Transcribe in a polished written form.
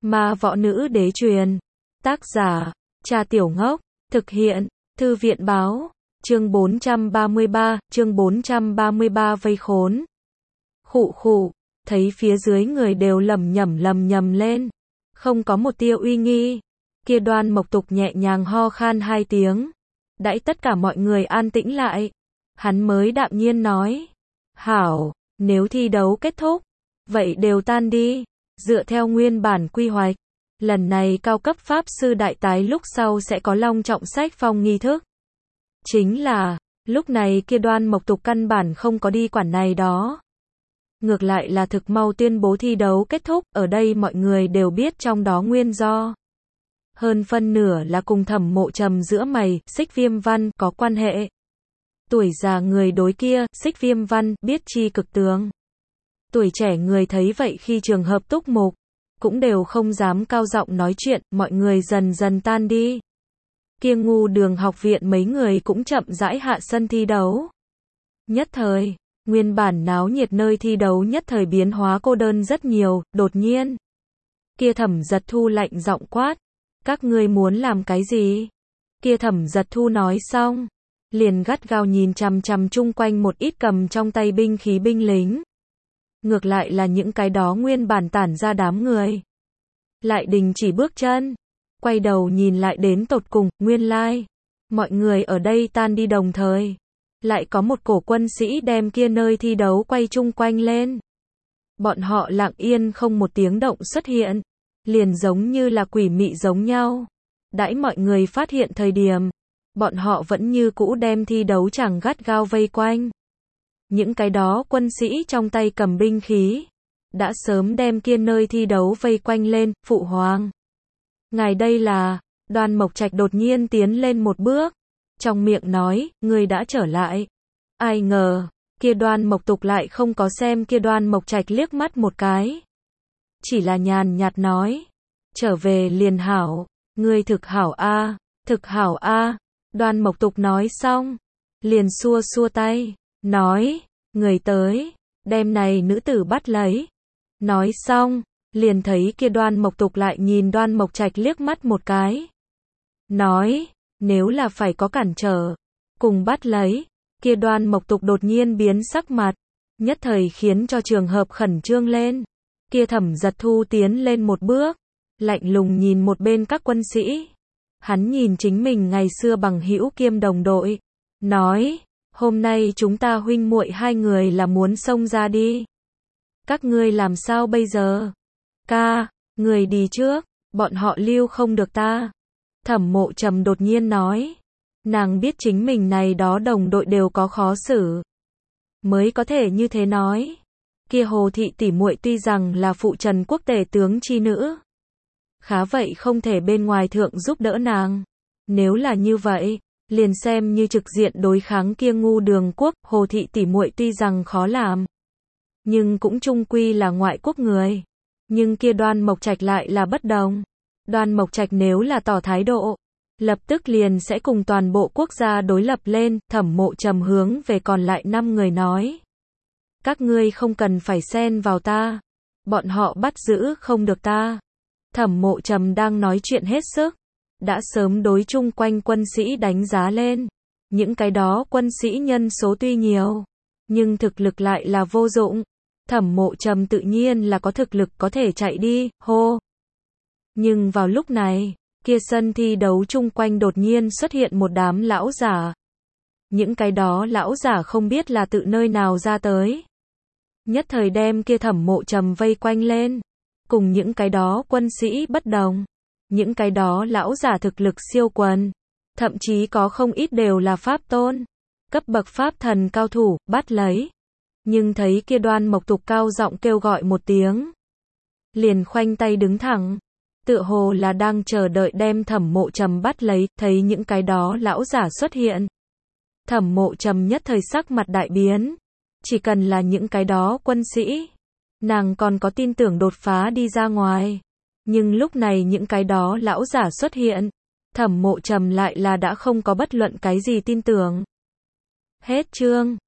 Ma võ nữ đế truyền. Tác giả, Trà Tiểu Ngốc. Thực hiện, Thư viện báo. Chương 433 vây khốn. Khụ khụ, thấy phía dưới người đều lầm nhầm lên. Không có một tia uy nghi. Kia Đoan Mộc Tục nhẹ nhàng ho khan 2 tiếng. Đãi tất cả mọi người an tĩnh lại. Hắn mới đạm nhiên nói. Hảo, nếu thi đấu kết thúc, vậy đều tan đi. Dựa theo nguyên bản quy hoạch, lần này cao cấp pháp sư đại tái lúc sau sẽ có long trọng sách phong nghi thức. Chính là, lúc này kia Đoan Mộc Tục căn bản không có đi quản này đó. Ngược lại là thực mau tuyên bố thi đấu kết thúc, ở đây mọi người đều biết trong đó nguyên do. Hơn phân nửa là cùng Thẩm Mộ Trầm giữa mày, Xích Viêm Văn, có quan hệ. Tuổi già người đối kia, Xích Viêm Văn, biết chi cực tướng. Tuổi trẻ người thấy vậy khi trường hợp túc mục, cũng đều không dám cao giọng nói chuyện, mọi người dần dần tan đi. Kia Ngu Đường học viện mấy người cũng chậm rãi hạ sân thi đấu. Nhất thời, nguyên bản náo nhiệt nơi thi đấu nhất thời biến hóa cô đơn rất nhiều, đột nhiên. Kia Thẩm Giật Thu lạnh giọng quát, các ngươi muốn làm cái gì? Kia Thẩm Giật Thu nói xong, liền gắt gao nhìn chằm chằm chung quanh một ít cầm trong tay binh khí binh lính. Ngược lại là những cái đó nguyên bản tản ra đám người. Lại đình chỉ bước chân, quay đầu nhìn lại đến tột cùng, nguyên lai. Mọi người ở đây tan đi đồng thời. Lại có một cổ quân sĩ đem kia nơi thi đấu quay chung quanh lên. Bọn họ lặng yên không một tiếng động xuất hiện. Liền giống như là quỷ mị giống nhau. Đãi mọi người phát hiện thời điểm, bọn họ vẫn như cũ đem thi đấu chẳng gắt gao vây quanh. Những cái đó quân sĩ trong tay cầm binh khí, đã sớm đem kia nơi thi đấu vây quanh lên, phụ hoàng. Ngài đây là, Đoan Mộc Trạch đột nhiên tiến lên một bước, trong miệng nói, người đã trở lại. Ai ngờ, kia Đoan Mộc Tục lại không có xem kia Đoan Mộc Trạch liếc mắt một cái. Chỉ là nhàn nhạt nói, trở về liền hảo, ngươi thực hảo a, thực hảo a. Đoan Mộc Tục nói xong, liền xua xua tay, nói, người tới, đem này nữ tử bắt lấy. Nói xong, liền thấy kia Đoan Mộc Tục lại nhìn Đoan Mộc Trạch liếc mắt một cái. Nói, nếu là phải có cản trở, cùng bắt lấy. Kia Đoan Mộc Tục đột nhiên biến sắc mặt, nhất thời khiến cho trường hợp khẩn trương lên. Kia Thẩm Giật Thu tiến lên một bước, lạnh lùng nhìn một bên các quân sĩ. Hắn nhìn chính mình ngày xưa bằng hữu kiêm đồng đội, nói, hôm nay chúng ta huynh muội 2 người là muốn xông ra đi. Các ngươi làm sao bây giờ? Ca, người đi trước, bọn họ lưu không được ta. Thẩm Mộ Trầm đột nhiên nói, nàng biết chính mình này đó đồng đội đều có khó xử, mới có thể như thế nói. Kia Hồ thị tỷ muội tuy rằng là phụ trần quốc tể tướng chi nữ, khá vậy không thể bên ngoài thượng giúp đỡ nàng. Nếu là như vậy, liền xem như trực diện đối kháng kia Ngu Đường quốc. Hồ thị tỷ muội tuy rằng khó làm, nhưng cũng chung quy là ngoại quốc người. Nhưng kia Đoan Mộc Trạch lại là bất đồng. Đoan Mộc Trạch nếu là tỏ thái độ, lập tức liền sẽ cùng toàn bộ quốc gia đối lập lên. Thẩm Mộ Trầm hướng về còn lại 5 người nói, các ngươi không cần phải xen vào ta, bọn họ bắt giữ không được ta. Thẩm Mộ Trầm đang nói chuyện hết sức, đã sớm đối chung quanh quân sĩ đánh giá lên. Những cái đó quân sĩ nhân số tuy nhiều, nhưng thực lực lại là vô dụng. Thẩm Mộ Trầm tự nhiên là có thực lực có thể chạy đi, hô. Nhưng vào lúc này, kia sân thi đấu chung quanh đột nhiên xuất hiện một đám lão giả. Những cái đó lão giả không biết là tự nơi nào ra tới. Nhất thời đem kia Thẩm Mộ Trầm vây quanh lên. Cùng những cái đó quân sĩ bất đồng. Những cái đó lão giả thực lực siêu quần. Thậm chí có không ít đều là pháp tôn. Cấp bậc pháp thần cao thủ, bắt lấy. Nhưng thấy kia Đoan Mộc Tục cao giọng kêu gọi một tiếng, liền khoanh tay đứng thẳng, tựa hồ là đang chờ đợi đem Thẩm Mộ Trầm bắt lấy. Thấy những cái đó lão giả xuất hiện, Thẩm Mộ Trầm nhất thời sắc mặt đại biến. Chỉ cần là những cái đó quân sĩ, nàng còn có tin tưởng đột phá đi ra ngoài. Nhưng lúc này những cái đó lão giả xuất hiện, Thẩm Mộ Trầm lại là đã không có bất luận cái gì tin tưởng. Hết chương.